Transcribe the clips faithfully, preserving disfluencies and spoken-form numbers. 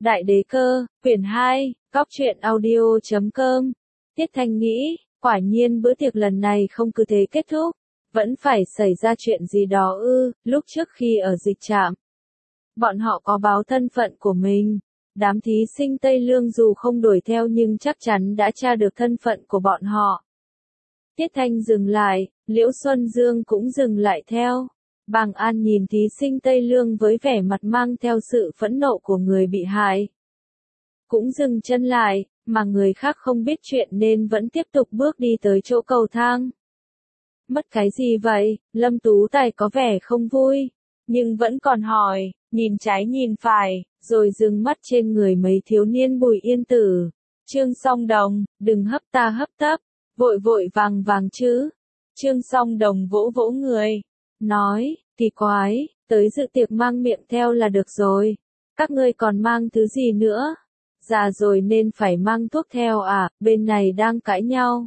Đại đế cơ, quyển hai, góc truyện audio chấm com. Tiết Thanh nghĩ, quả nhiên bữa tiệc lần này không cứ thế kết thúc, vẫn phải xảy ra chuyện gì đó ư. Lúc trước khi ở dịch trạm, bọn họ có báo thân phận của mình. Đám thí sinh Tây Lương dù không đuổi theo nhưng chắc chắn đã tra được thân phận của bọn họ. Tiết Thanh dừng lại, Liễu Xuân Dương cũng dừng lại theo. Bàng An nhìn thí sinh Tây Lương với vẻ mặt mang theo sự phẫn nộ của người bị hại. Cũng dừng chân lại, mà người khác không biết chuyện nên vẫn tiếp tục bước đi tới chỗ cầu thang. Mất cái gì vậy? Lâm Tú Tài có vẻ không vui, nhưng vẫn còn hỏi, nhìn trái nhìn phải, rồi dừng mắt trên người mấy thiếu niên Bùi Yên Tử. Trương Song Đồng, đừng hấp ta hấp tấp, vội vội vàng vàng chứ. Trương Song Đồng vỗ vỗ người, nói, kỳ quái, tới dự tiệc mang miệng theo là được rồi. Các ngươi còn mang thứ gì nữa? Già rồi nên phải mang thuốc theo à? Bên này đang cãi nhau.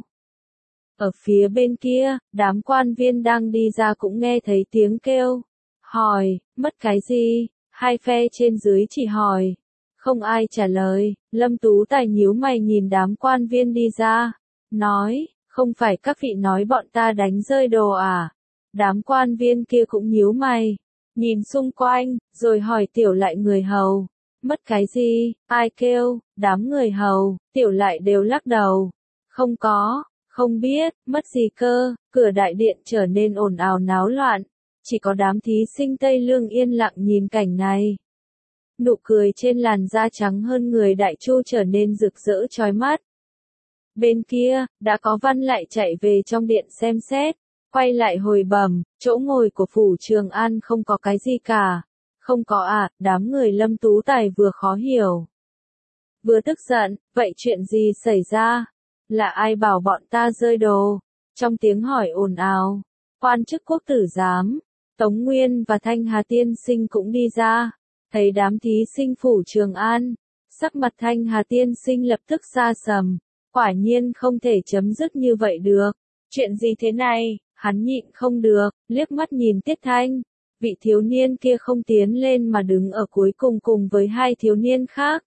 Ở phía bên kia, đám quan viên đang đi ra cũng nghe thấy tiếng kêu. Hỏi, mất cái gì? Hai phe trên dưới chỉ hỏi. Không ai trả lời. Lâm Tú Tài nhíu mày nhìn đám quan viên đi ra. Nói, không phải các vị nói bọn ta đánh rơi đồ à? Đám quan viên kia cũng nhíu mày, nhìn xung quanh, rồi hỏi Tiểu Lại người hầu. Mất cái gì? Ai kêu? Đám người hầu. Tiểu Lại đều lắc đầu. Không có, không biết, mất gì cơ. Cửa đại điện trở nên ồn ào náo loạn. Chỉ có đám thí sinh Tây Lương yên lặng nhìn cảnh này. Nụ cười trên làn da trắng hơn người Đại Chu trở nên rực rỡ chói mắt. Bên kia, đã có Văn Lại chạy về trong điện xem xét. Quay lại hồi bẩm, chỗ ngồi của phủ Trường An không có cái gì cả. Không có à? Đám người Lâm Tú Tài vừa khó hiểu, vừa tức giận. Vậy chuyện gì xảy ra? Là ai bảo bọn ta rơi đồ? Trong tiếng hỏi ồn ào, quan chức quốc tử giám, Tống Nguyên và Thanh Hà tiên sinh cũng đi ra. Thấy đám thí sinh phủ Trường An, sắc mặt Thanh Hà tiên sinh lập tức xa sầm. Quả nhiên không thể chấm dứt như vậy được. Chuyện gì thế này? Hắn nhịn không được, liếc mắt nhìn Tiết Thanh. Vị thiếu niên kia không tiến lên mà đứng ở cuối cùng cùng với hai thiếu niên khác.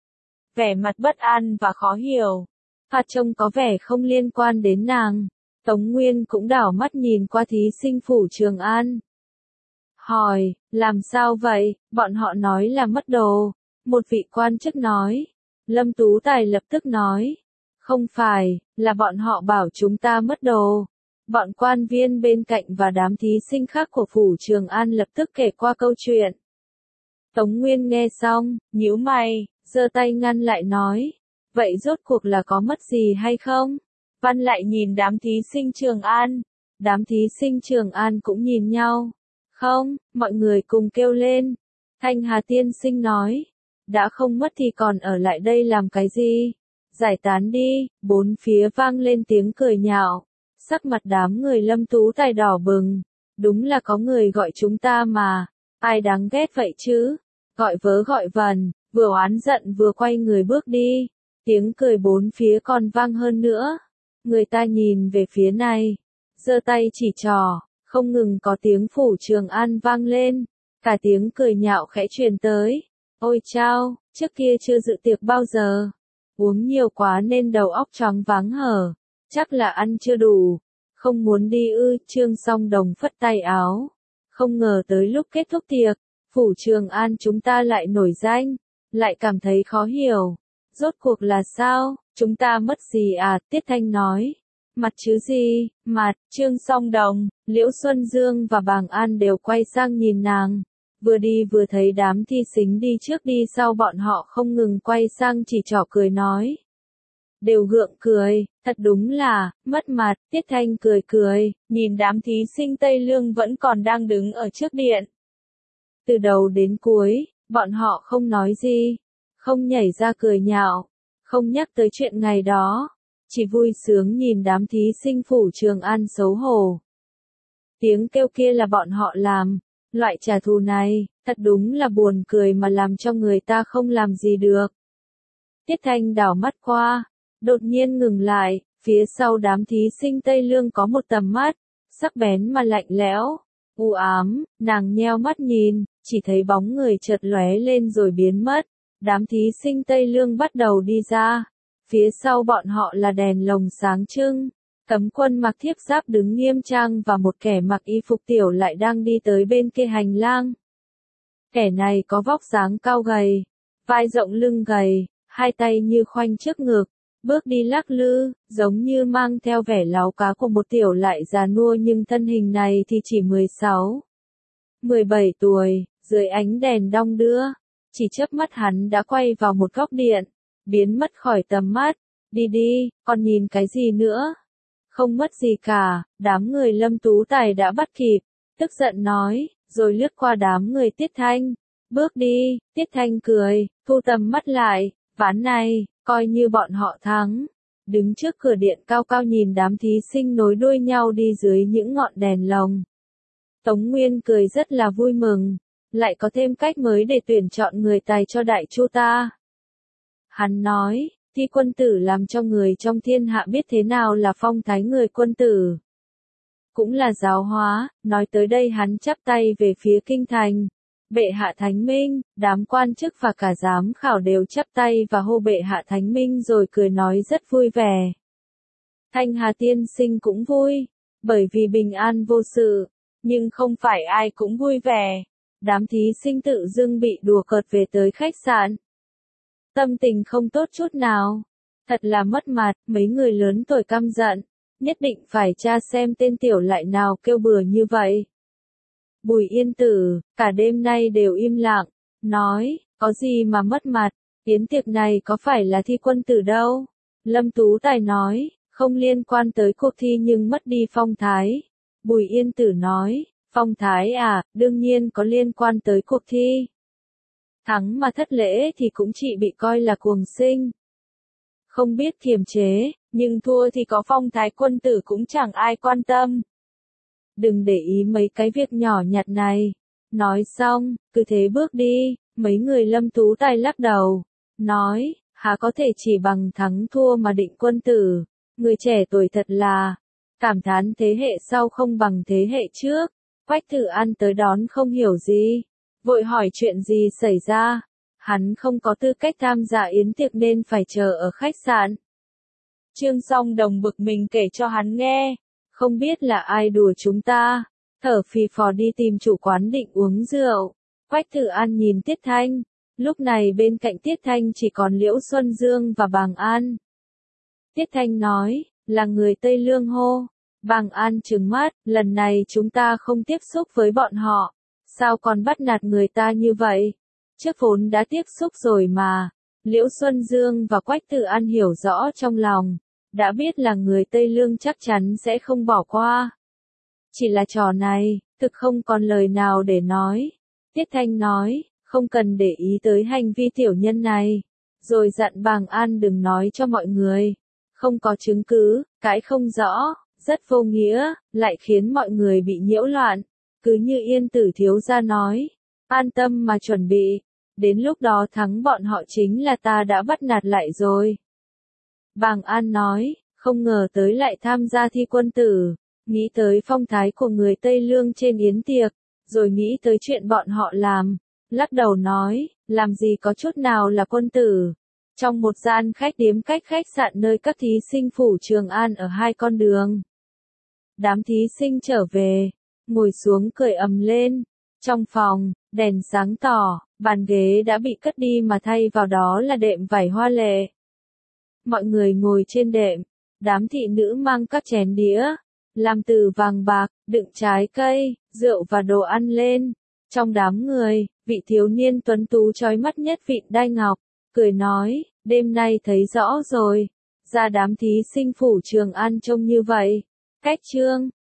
Vẻ mặt bất an và khó hiểu. Phạt trông có vẻ không liên quan đến nàng. Tống Nguyên cũng đảo mắt nhìn qua thí sinh phủ Trường An. Hỏi, làm sao vậy? Bọn họ nói là mất đồ. Một vị quan chức nói. Lâm Tú Tài lập tức nói. Không phải, là bọn họ bảo chúng ta mất đồ. Bọn quan viên bên cạnh và đám thí sinh khác của phủ Trường An lập tức kể qua câu chuyện. Tống Nguyên nghe xong, nhíu mày, giơ tay ngăn lại nói. Vậy rốt cuộc là có mất gì hay không? Văn Lại nhìn đám thí sinh Trường An. Đám thí sinh Trường An cũng nhìn nhau. Không, mọi người cùng kêu lên. Thanh Hà tiên sinh nói. Đã không mất thì còn ở lại đây làm cái gì? Giải tán đi. Bốn phía vang lên tiếng cười nhạo. Sắc mặt đám người Lâm Tú Tài đỏ bừng. Đúng là có người gọi chúng ta mà. Ai đáng ghét vậy chứ? Gọi vớ gọi vẩn, vừa oán giận vừa quay người bước đi. Tiếng cười bốn phía còn vang hơn nữa. Người ta nhìn về phía này, giơ tay chỉ trỏ, không ngừng có tiếng phủ Trường An vang lên. Cả tiếng cười nhạo khẽ truyền tới. Ôi chao, trước kia chưa dự tiệc bao giờ. Uống nhiều quá nên đầu óc choáng váng hở. Chắc là ăn chưa đủ. Không muốn đi ư? Trương Song Đồng phất tay áo. Không ngờ tới lúc kết thúc tiệc, phủ Trường An chúng ta lại nổi danh. Lại cảm thấy khó hiểu. Rốt cuộc là sao? Chúng ta mất gì à? Tiết Thanh nói. Mặt chứ gì? Mặt. Trương Song Đồng, Liễu Xuân Dương và Bàng An đều quay sang nhìn nàng. Vừa đi vừa thấy đám thi sinh đi trước đi sau bọn họ không ngừng quay sang chỉ trỏ cười nói. Đều gượng cười, thật đúng là, mất mặt. Tiết Thanh cười cười, nhìn đám thí sinh Tây Lương vẫn còn đang đứng ở trước điện. Từ đầu đến cuối, bọn họ không nói gì, không nhảy ra cười nhạo, không nhắc tới chuyện ngày đó, chỉ vui sướng nhìn đám thí sinh phủ Trường An xấu hổ. Tiếng kêu kia là bọn họ làm, loại trả thù này, thật đúng là buồn cười mà làm cho người ta không làm gì được. Tiết Thanh đảo mắt qua. Đột nhiên ngừng lại, phía sau đám thí sinh Tây Lương có một tầm mắt, sắc bén mà lạnh lẽo, u ám. Nàng nheo mắt nhìn, chỉ thấy bóng người chợt lóe lên rồi biến mất. đám thí sinh Tây Lương bắt đầu đi ra. Phía sau bọn họ là đèn lồng sáng trưng. Cấm quân mặc thiếp giáp đứng nghiêm trang và một kẻ mặc y phục tiểu lại đang đi tới bên kia hành lang. Kẻ này có vóc dáng cao gầy, vai rộng lưng gầy, hai tay như khoanh trước ngực, bước đi lắc lư, giống như mang theo vẻ láo cá của một tiểu lại già nua nhưng thân hình này thì chỉ mười sáu, mười bảy tuổi, dưới ánh đèn đong đưa, chỉ chớp mắt hắn đã quay vào một góc điện, biến mất khỏi tầm mắt. Đi đi, còn nhìn cái gì nữa? Không mất gì cả, đám người Lâm Tú Tài đã bắt kịp, tức giận nói, rồi lướt qua đám người Tiết Thanh. Bước đi, Tiết Thanh cười, thu tầm mắt lại, ván này, coi như bọn họ thắng. Đứng trước cửa điện cao cao nhìn đám thí sinh nối đuôi nhau đi dưới những ngọn đèn lồng. Tống Nguyên cười rất là vui mừng, lại có thêm cách mới để tuyển chọn người tài cho Đại Chu ta. Hắn nói, thi quân tử làm cho người trong thiên hạ biết thế nào là phong thái người quân tử. Cũng là giáo hóa, nói tới đây hắn chắp tay về phía kinh thành. Bệ hạ thánh minh, đám quan chức và cả giám khảo đều chắp tay và hô bệ hạ thánh minh rồi cười nói rất vui vẻ. Thanh Hà tiên sinh cũng vui, bởi vì bình an vô sự, nhưng không phải ai cũng vui vẻ. Đám thí sinh tự dưng bị đùa cợt về tới khách sạn. Tâm tình không tốt chút nào. Thật là mất mặt, mấy người lớn tuổi căm giận. Nhất định phải tra xem tên tiểu lại nào kêu bừa như vậy. Bùi Yên Tử, cả đêm nay đều im lặng, nói, có gì mà mất mặt, yến tiệc này có phải là thi quân tử đâu. Lâm Tú Tài nói, không liên quan tới cuộc thi nhưng mất đi phong thái. Bùi Yên Tử nói, phong thái à, đương nhiên có liên quan tới cuộc thi. Thắng mà thất lễ thì cũng chỉ bị coi là cuồng sinh. Không biết kiềm chế, nhưng thua thì có phong thái quân tử cũng chẳng ai quan tâm. Đừng để ý mấy cái việc nhỏ nhặt này. Nói xong, cứ thế bước đi, mấy người Lâm Tú Tài lắc đầu. Nói, há có thể chỉ bằng thắng thua mà định quân tử. Người trẻ tuổi thật là, cảm thán thế hệ sau không bằng thế hệ trước. Quách Tử An tới đón không hiểu gì. Vội hỏi chuyện gì xảy ra. Hắn không có tư cách tham gia yến tiệc nên phải chờ ở khách sạn. Trương Song Đồng bực mình kể cho hắn nghe. Không biết là ai đùa chúng ta. Thở phì phò đi tìm chủ quán định uống rượu. Quách Tử An nhìn Tiết Thanh. Lúc này bên cạnh Tiết Thanh chỉ còn Liễu Xuân Dương và Bàng An. Tiết Thanh nói, là người Tây Lương hô. Bàng An trừng mắt, lần này chúng ta không tiếp xúc với bọn họ. Sao còn bắt nạt người ta như vậy? Trước vốn đã tiếp xúc rồi mà. Liễu Xuân Dương và Quách Tử An hiểu rõ trong lòng. Đã biết là người Tây Lương chắc chắn sẽ không bỏ qua. Chỉ là trò này, thực không còn lời nào để nói. Tiết Thanh nói, không cần để ý tới hành vi tiểu nhân này. Rồi dặn Bàng An đừng nói cho mọi người. Không có chứng cứ, cãi không rõ, rất vô nghĩa, lại khiến mọi người bị nhiễu loạn. Cứ như Yên Tử thiếu gia nói, an tâm mà chuẩn bị. Đến lúc đó thắng bọn họ chính là ta đã bắt nạt lại rồi. Bàng An nói, không ngờ tới lại tham gia thi quân tử. Nghĩ tới phong thái của người Tây Lương trên yến tiệc, rồi nghĩ tới chuyện bọn họ làm. Lắc đầu nói, làm gì có chút nào là quân tử. Trong một gian khách điếm cách khách sạn nơi các thí sinh phủ Trường An ở hai con đường. Đám thí sinh trở về, ngồi xuống cười ầm lên. Trong phòng, đèn sáng tỏ, bàn ghế đã bị cất đi mà thay vào đó là đệm vải hoa lệ. Mọi người ngồi trên đệm, đám thị nữ mang các chén đĩa, làm từ vàng bạc, đựng trái cây, rượu và đồ ăn lên. Trong đám người, vị thiếu niên tuấn tú chói mắt nhất vịn đai ngọc, cười nói, đêm nay thấy rõ rồi, ra đám thí sinh phủ Trường An trông như vậy. Cách trương,